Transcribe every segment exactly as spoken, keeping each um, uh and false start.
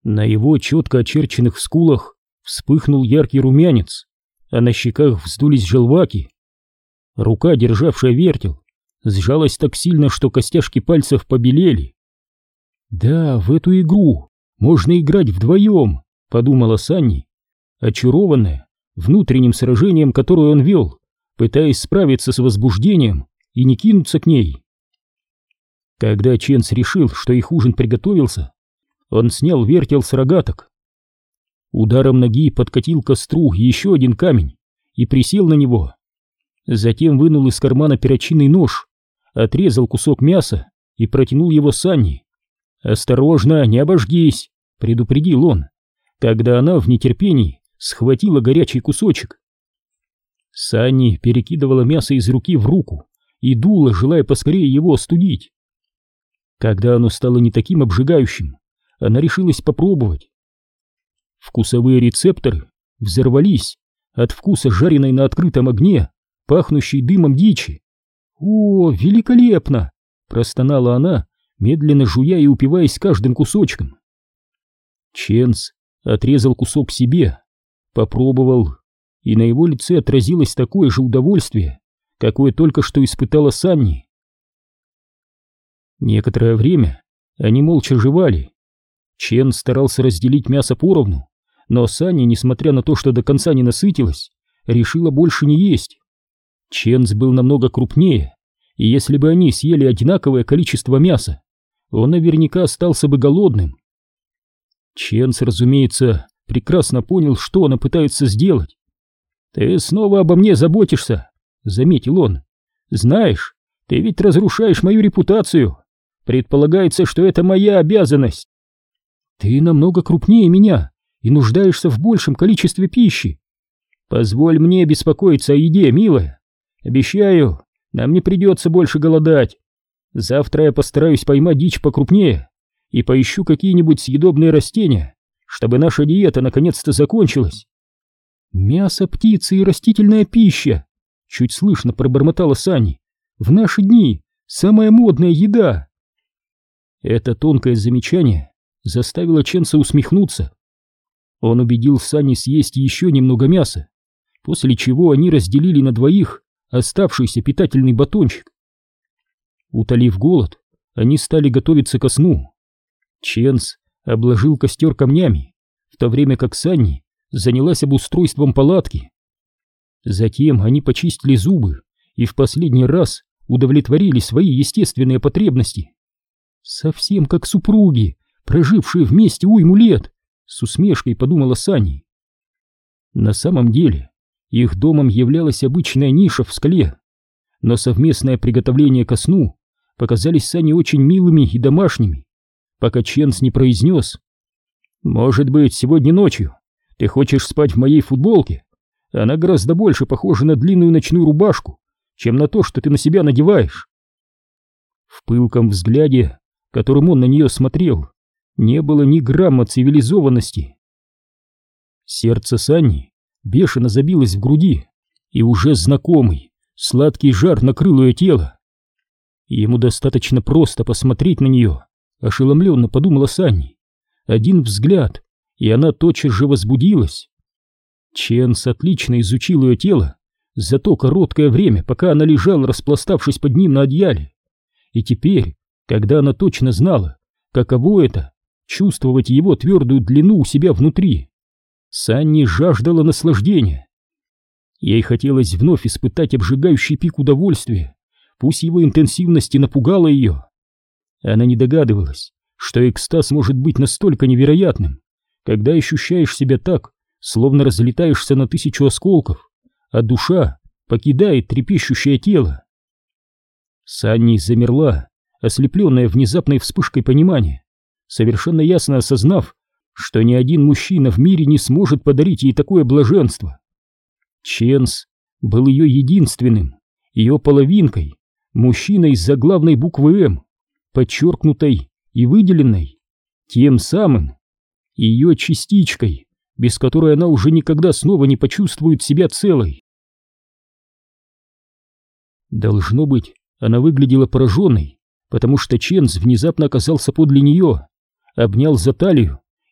На его четко очерченных скулах вспыхнул яркий румянец, а на щеках вздулись желваки. Рука, державшая вертел, сжалась так сильно, что костяшки пальцев побелели. «Да, в эту игру можно играть вдвоем», — подумала Санни, очарованная внутренним сражением, которое он вел, пытаясь справиться с возбуждением и не кинуться к ней. Когда Ченс решил, что их ужин приготовился, он снял вертел с рогаток. Ударом ноги подкатил к костру еще один камень и присел на него. Затем вынул из кармана перочинный нож, отрезал кусок мяса и протянул его Санни. «Осторожно, не обожгись», — предупредил он, когда она в нетерпении схватила горячий кусочек. Санни перекидывала мясо из руки в руку и дула, желая поскорее его остудить. Когда оно стало не таким обжигающим, она решилась попробовать. Вкусовые рецепторы взорвались от вкуса жареной на открытом огне, пахнущей дымом дичи. «О, великолепно!» — простонала она, медленно жуя и упиваясь каждым кусочком. Ченс отрезал кусок себе, попробовал, и на его лице отразилось такое же удовольствие, какое только что испытала Санни. Некоторое время они молча жевали. Чен старался разделить мясо поровну, но Санни, несмотря на то, что до конца не насытилась, решила больше не есть. Ченс был намного крупнее, и если бы они съели одинаковое количество мяса, он наверняка остался бы голодным. Ченс, разумеется, прекрасно понял, что она пытается сделать. «Ты снова обо мне заботишься», — заметил он. «Знаешь, ты ведь разрушаешь мою репутацию. Предполагается, что это моя обязанность». «Ты намного крупнее меня и нуждаешься в большем количестве пищи. Позволь мне беспокоиться о еде, милая. Обещаю, нам не придется больше голодать. Завтра я постараюсь поймать дичь покрупнее и поищу какие-нибудь съедобные растения, чтобы наша диета наконец-то закончилась». «Мясо, птицы и растительная пища», — чуть слышно пробормотала Санни. «В наши дни самая модная еда». Это тонкое замечание заставило Ченса усмехнуться. Он убедил Санни съесть еще немного мяса, после чего они разделили на двоих оставшийся питательный батончик. Утолив голод, они стали готовиться ко сну. Ченс обложил костер камнями, в то время как Санни занялась обустройством палатки. Затем они почистили зубы и в последний раз удовлетворили свои естественные потребности. «Совсем как супруги, прожившие вместе уйму лет», — с усмешкой подумала Санни. На самом деле их домом являлась обычная ниша в скале, но совместное приготовление ко сну показались Санни очень милыми и домашними, пока Ченс не произнес: «Может быть, сегодня ночью ты хочешь спать в моей футболке? Она гораздо больше похожа на длинную ночную рубашку, чем на то, что ты на себя надеваешь». В пылком взгляде, которым он на нее смотрел, не было ни грамма цивилизованности. Сердце Санни бешено забилось в груди, и уже знакомый сладкий жар накрыл ее тело. Ему достаточно просто посмотреть на нее, ошеломленно подумала Санни. Один взгляд, и она тотчас же возбудилась. Ченс отлично изучил ее тело за то короткое время, пока она лежала, распластавшись под ним на одеяле. И теперь, когда она точно знала, каково это — чувствовать его твердую длину у себя внутри, Санни жаждала наслаждения. Ей хотелось вновь испытать обжигающий пик удовольствия, пусть его интенсивность и напугала ее. Она не догадывалась, что экстаз может быть настолько невероятным, когда ощущаешь себя так, словно разлетаешься на тысячу осколков, а душа покидает трепещущее тело. Санни замерла, ослепленная внезапной вспышкой понимания, совершенно ясно осознав, что ни один мужчина в мире не сможет подарить ей такое блаженство. Ченс был ее единственным, ее половинкой, мужчиной с заглавной буквы «М», подчеркнутой и выделенной, тем самым, ее частичкой, без которой она уже никогда снова не почувствует себя целой. Должно быть, она выглядела пораженной, потому что Ченс внезапно оказался подле нее, обнял за талию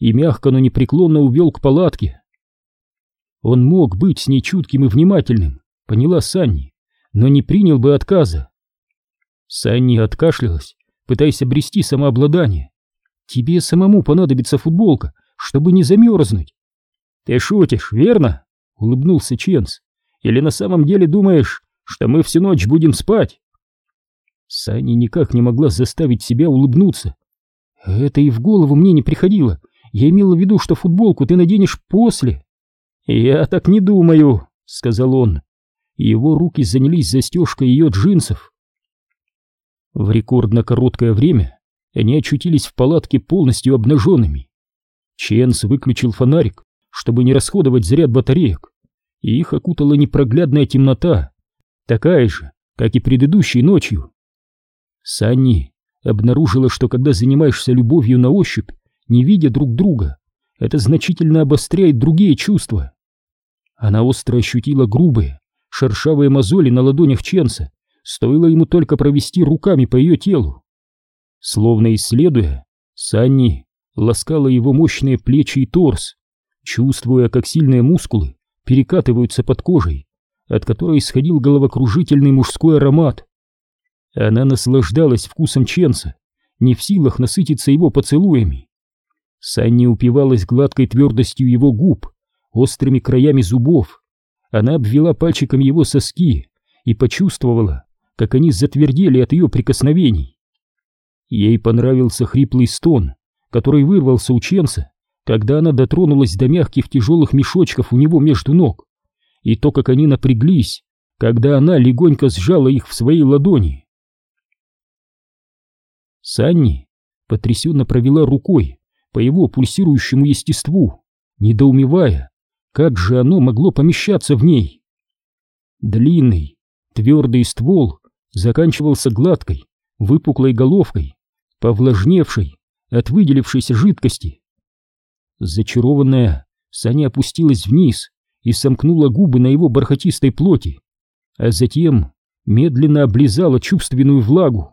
и мягко, но непреклонно увел к палатке. Он мог быть с ней чутким и внимательным, поняла Санни, но не принял бы отказа. Санни откашлялась, пытаясь обрести самообладание. «Тебе самому понадобится футболка, чтобы не замерзнуть». «Ты шутишь, верно?» — улыбнулся Ченс. «Или на самом деле думаешь, что мы всю ночь будем спать?» Санни никак не могла заставить себя улыбнуться. «Это и в голову мне не приходило. Я имела в виду, что футболку ты наденешь после». «Я так не думаю», — сказал он. Его руки занялись застежкой ее джинсов. В рекордно короткое время они очутились в палатке полностью обнаженными. Ченс выключил фонарик, чтобы не расходовать заряд батареек, и их окутала непроглядная темнота, такая же, как и предыдущей ночью. Санни обнаружила, что когда занимаешься любовью на ощупь, не видя друг друга, это значительно обостряет другие чувства. Она остро ощутила грубые, шершавые мозоли на ладонях Ченса, стоило ему только провести руками по ее телу. Словно исследуя, Санни ласкала его мощные плечи и торс, чувствуя, как сильные мускулы перекатываются под кожей, от которой исходил головокружительный мужской аромат. Она наслаждалась вкусом Ченса, не в силах насытиться его поцелуями. Санни упивалась гладкой твердостью его губ, острыми краями зубов. Она обвела пальчиком его соски и почувствовала, как они затвердели от ее прикосновений. Ей понравился хриплый стон, который вырвался у Ченса, когда она дотронулась до мягких тяжелых мешочков у него между ног, и то, как они напряглись, когда она легонько сжала их в своей ладони. Санни потрясенно провела рукой по его пульсирующему естеству, недоумевая, как же оно могло помещаться в ней. Длинный, твердый ствол заканчивался гладкой, выпуклой головкой, повлажневшей от выделившейся жидкости. Зачарованная, Саня опустилась вниз и сомкнула губы на его бархатистой плоти, а затем медленно облизала чувственную влагу.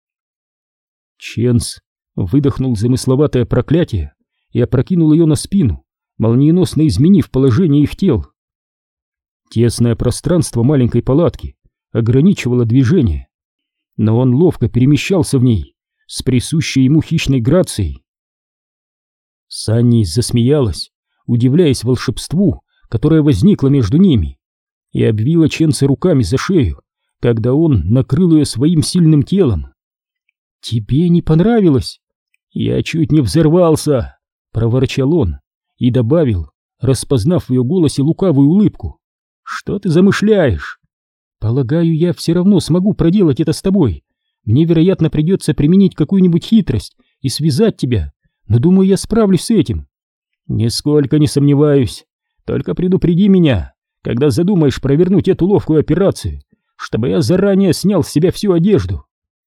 Ченс выдохнул замысловатое проклятие и опрокинул ее на спину, молниеносно изменив положение их тел. Тесное пространство маленькой палатки ограничивало движение, но он ловко перемещался в ней с присущей ему хищной грацией. Санни засмеялась, удивляясь волшебству, которое возникло между ними, и обвила Ченса руками за шею, когда он накрыл ее своим сильным телом. «Тебе не понравилось?» «Я чуть не взорвался», — проворчал он и добавил, распознав в ее голосе лукавую улыбку. «Что ты замышляешь?» «Полагаю, я все равно смогу проделать это с тобой. Мне, вероятно, придется применить какую-нибудь хитрость и связать тебя, но думаю, я справлюсь с этим». «Нисколько не сомневаюсь. Только предупреди меня, когда задумаешь провернуть эту ловкую операцию, чтобы я заранее снял с себя всю одежду».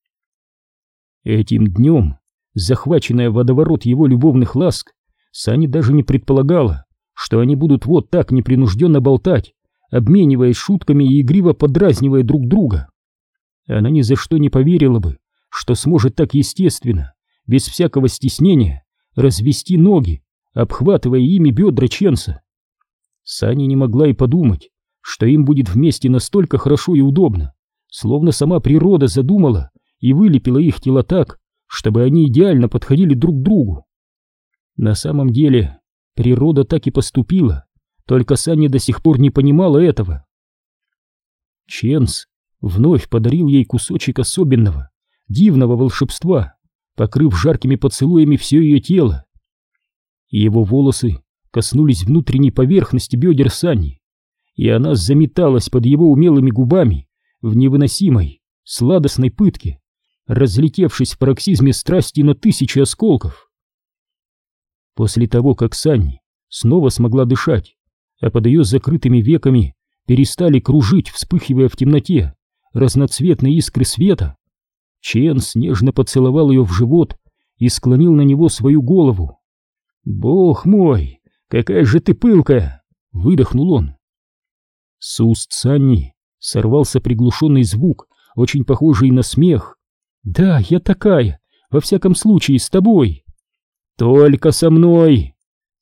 Этим днем, захваченная в водоворот его любовных ласк, Санни даже не предполагала, что они будут вот так непринужденно болтать, обмениваясь шутками и игриво подразнивая друг друга. Она ни за что не поверила бы, что сможет так естественно, без всякого стеснения, развести ноги, обхватывая ими бедра Ченса. Санни не могла и подумать, что им будет вместе настолько хорошо и удобно, словно сама природа задумала и вылепила их тела так, чтобы они идеально подходили друг к другу. На самом деле, природа так и поступила, только Санни до сих пор не понимала этого. Ченс вновь подарил ей кусочек особенного, дивного волшебства, покрыв жаркими поцелуями все ее тело. Его волосы коснулись внутренней поверхности бедер Санни, и она заметалась под его умелыми губами в невыносимой, сладостной пытке, разлетевшись в пароксизме страсти на тысячи осколков. После того, как Санни снова смогла дышать, а под ее закрытыми веками перестали кружить, вспыхивая в темноте, разноцветные искры света, Ченс нежно поцеловал ее в живот и склонил на него свою голову. «Бог мой, какая же ты пылкая!» — выдохнул он. С уст Санни сорвался приглушенный звук, очень похожий на смех. «Да, я такая, во всяком случае, с тобой». «Только со мной!»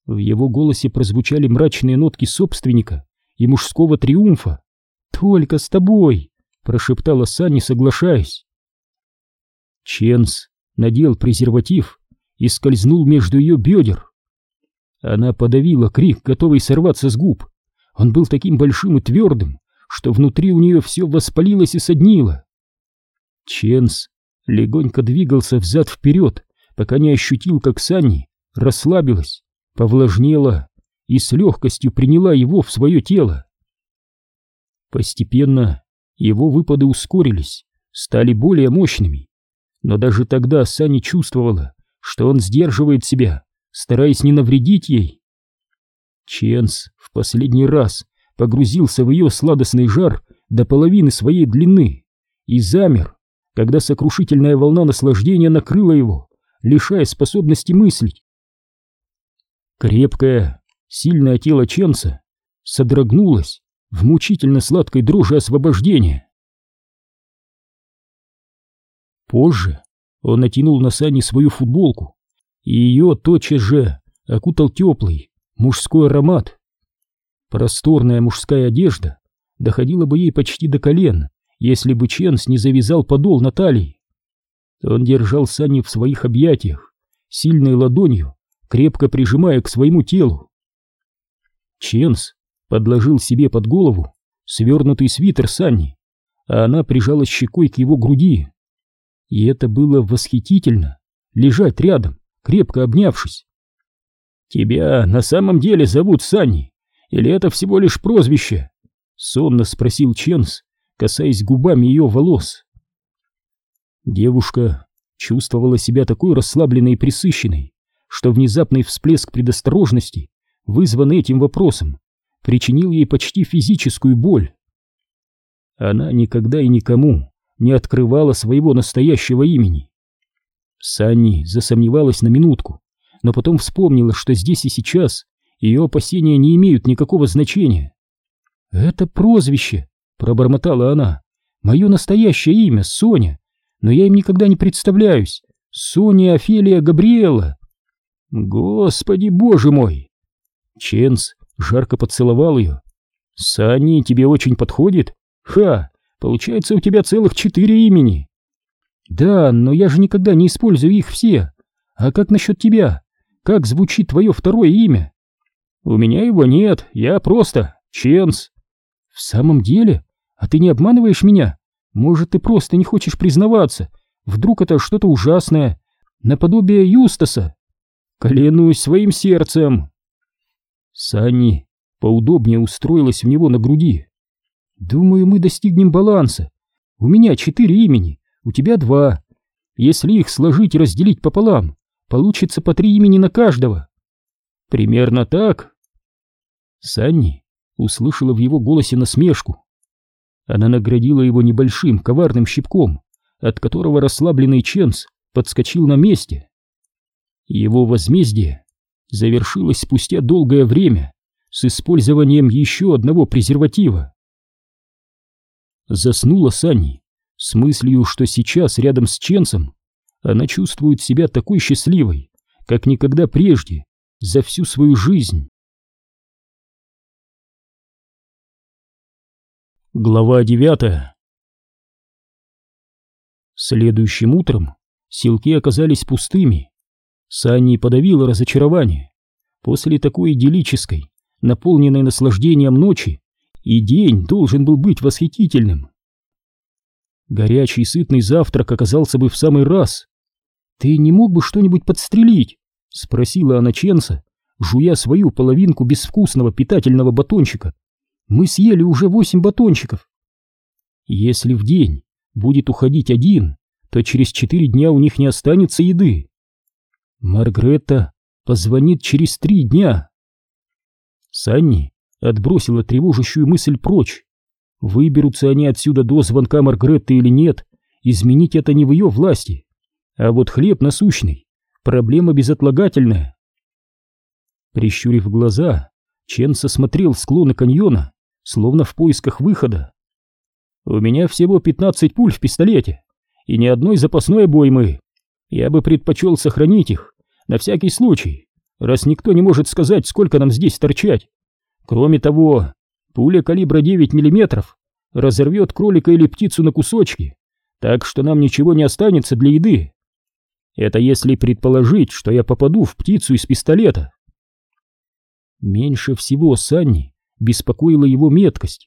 В его голосе прозвучали мрачные нотки собственника и мужского триумфа. «Только с тобой!» — прошептала Санни, соглашаясь. Ченс надел презерватив и скользнул между ее бедер. Она подавила крик, готовый сорваться с губ. Он был таким большим и твердым, что внутри у нее все воспалилось и соднило. Ченс легонько двигался взад-вперед, пока не ощутил, как Санни расслабилась, повлажнела и с легкостью приняла его в свое тело. Постепенно его выпады ускорились, стали более мощными, но даже тогда Санни чувствовала, что он сдерживает себя, стараясь не навредить ей. Ченс в последний раз погрузился в ее сладостный жар до половины своей длины и замер, когда сокрушительная волна наслаждения накрыла его, лишая способности мыслить. Крепкое, сильное тело Ченса содрогнулось в мучительно сладкой дрожи освобождения. Позже он натянул на Санни свою футболку, и ее тотчас же окутал теплый мужской аромат. Просторная мужская одежда доходила бы ей почти до колен, если бы Ченс не завязал подол на талии. Он держал Санни в своих объятиях, сильной ладонью, крепко прижимая к своему телу. Ченс подложил себе под голову свернутый свитер Санни, а она прижалась щекой к его груди. И это было восхитительно — лежать рядом, крепко обнявшись. «Тебя на самом деле зовут Санни, или это всего лишь прозвище?» — сонно спросил Ченс, касаясь губами ее волос. Девушка чувствовала себя такой расслабленной и пресыщенной, что внезапный всплеск предосторожности, вызванный этим вопросом, причинил ей почти физическую боль. Она никогда и никому не открывала своего настоящего имени. Санни засомневалась на минутку, но потом вспомнила, что здесь и сейчас ее опасения не имеют никакого значения. «Это прозвище», — пробормотала она, — «мое настоящее имя — Соня, но я им никогда не представляюсь. Соня Офелия Габриэла». «Господи, боже мой!» Ченс жарко поцеловал ее. «Санни тебе очень подходит? Ха! Получается, у тебя целых четыре имени». «Да, но я же никогда не использую их все. А как насчет тебя? Как звучит твое второе имя?» «У меня его нет, я просто Ченс». «В самом деле? А ты не обманываешь меня? Может, ты просто не хочешь признаваться? Вдруг это что-то ужасное, наподобие Юстаса?» «Клянусь своим сердцем». Санни поудобнее устроилась в него на груди. «Думаю, мы достигнем баланса. У меня четыре имени, у тебя два. Если их сложить и разделить пополам, получится по три имени на каждого». «Примерно так». Санни услышала в его голосе насмешку. Она наградила его небольшим коварным щипком, от которого расслабленный Ченс подскочил на месте. Его возмездие завершилось спустя долгое время с использованием еще одного презерватива. Заснула Санни с мыслью, что сейчас рядом с Ченсом она чувствует себя такой счастливой, как никогда прежде за всю свою жизнь. Глава девятая. Следующим утром селки оказались пустыми. Санни подавила разочарование. После такой идиллической, наполненной наслаждением ночи, и день должен был быть восхитительным. Горячий сытный завтрак оказался бы в самый раз. «Ты не мог бы что-нибудь подстрелить?» — спросила она Ченса, жуя свою половинку безвкусного питательного батончика. «Мы съели уже восемь батончиков». «Если в день будет уходить один, то через четыре дня у них не останется еды. Маргретта позвонит через три дня». Санни отбросила тревожащую мысль прочь. Выберутся они отсюда до звонка Маргретты или нет, изменить это не в ее власти. А вот хлеб насущный — проблема безотлагательная. Прищурив глаза, Ченс осмотрел склоны каньона, словно в поисках выхода. «У меня всего пятнадцать пуль в пистолете и ни одной запасной обоймы. Я бы предпочел сохранить их на всякий случай. раз никто не может сказать, сколько нам здесь торчать. Кроме того, пуля калибра девять миллиметров разорвет кролика или птицу на кусочки, так что нам ничего не останется для еды. Это если предположить, что я попаду в птицу из пистолета. Меньше всего Санни беспокоила его меткость.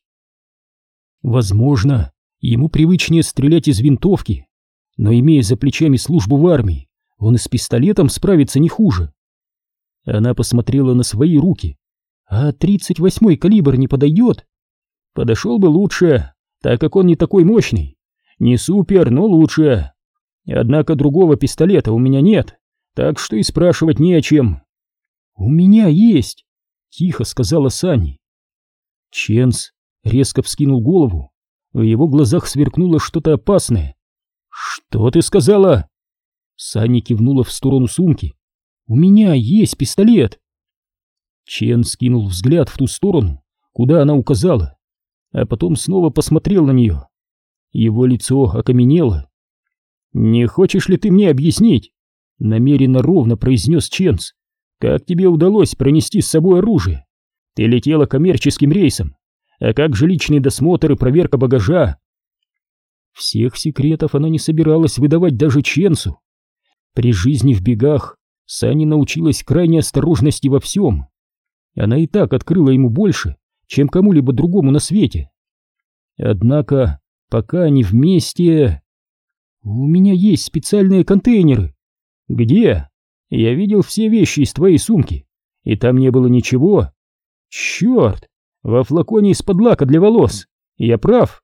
Возможно, ему привычнее стрелять из винтовки, но, имея за плечами службу в армии, он и с пистолетом справится не хуже. Она посмотрела на свои руки. А тридцать восьмой калибр не подойдет? Подошел бы лучше, так как он не такой мощный. Не супер, но лучше. Однако другого пистолета у меня нет, так что и спрашивать не о чем. «У меня есть», — тихо сказала Санни. Ченс резко вскинул голову. В его глазах сверкнуло что-то опасное. «Что ты сказала?» Санни кивнула в сторону сумки. «У меня есть пистолет». Чен скинул взгляд в ту сторону, куда она указала, а потом снова посмотрел на нее. Его лицо окаменело. «Не хочешь ли ты мне объяснить?» — намеренно ровно произнес Ченс. «Как тебе удалось пронести с собой оружие? Ты летела коммерческим рейсом, а как же личный досмотр и проверка багажа?» Всех секретов она не собиралась выдавать даже Ченсу. При жизни в бегах Санни научилась крайней осторожности во всем. Она и так открыла ему больше, чем кому-либо другому на свете. Однако, пока они вместе... «У меня есть специальные контейнеры». «Где? Я видел все вещи из твоей сумки, и там не было ничего». «Черт! Во флаконе из-под лака для волос. Я прав?»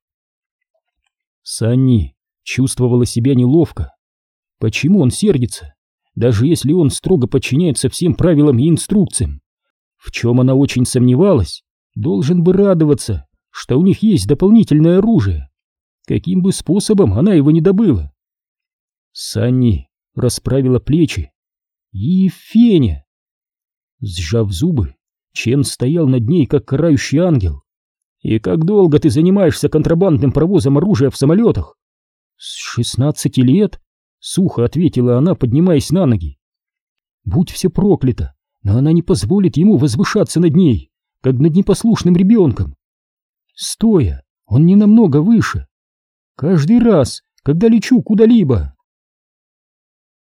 Санни чувствовала себя неловко. Почему он сердится, даже если он строго подчиняется всем правилам и инструкциям? В чем она очень сомневалась, должен бы радоваться, что у них есть дополнительное оружие. Каким бы способом она его не добыла? Санни расправила плечи. И Феня! Сжав зубы, Чен стоял над ней, как карающий ангел. «И как долго ты занимаешься контрабандным провозом оружия в самолетах?» «С шестнадцати лет», — сухо ответила она, поднимаясь на ноги. «Будь все проклято, но она не позволит ему возвышаться над ней, как над непослушным ребенком. Стоя, он не намного выше. Каждый раз, когда лечу куда-либо,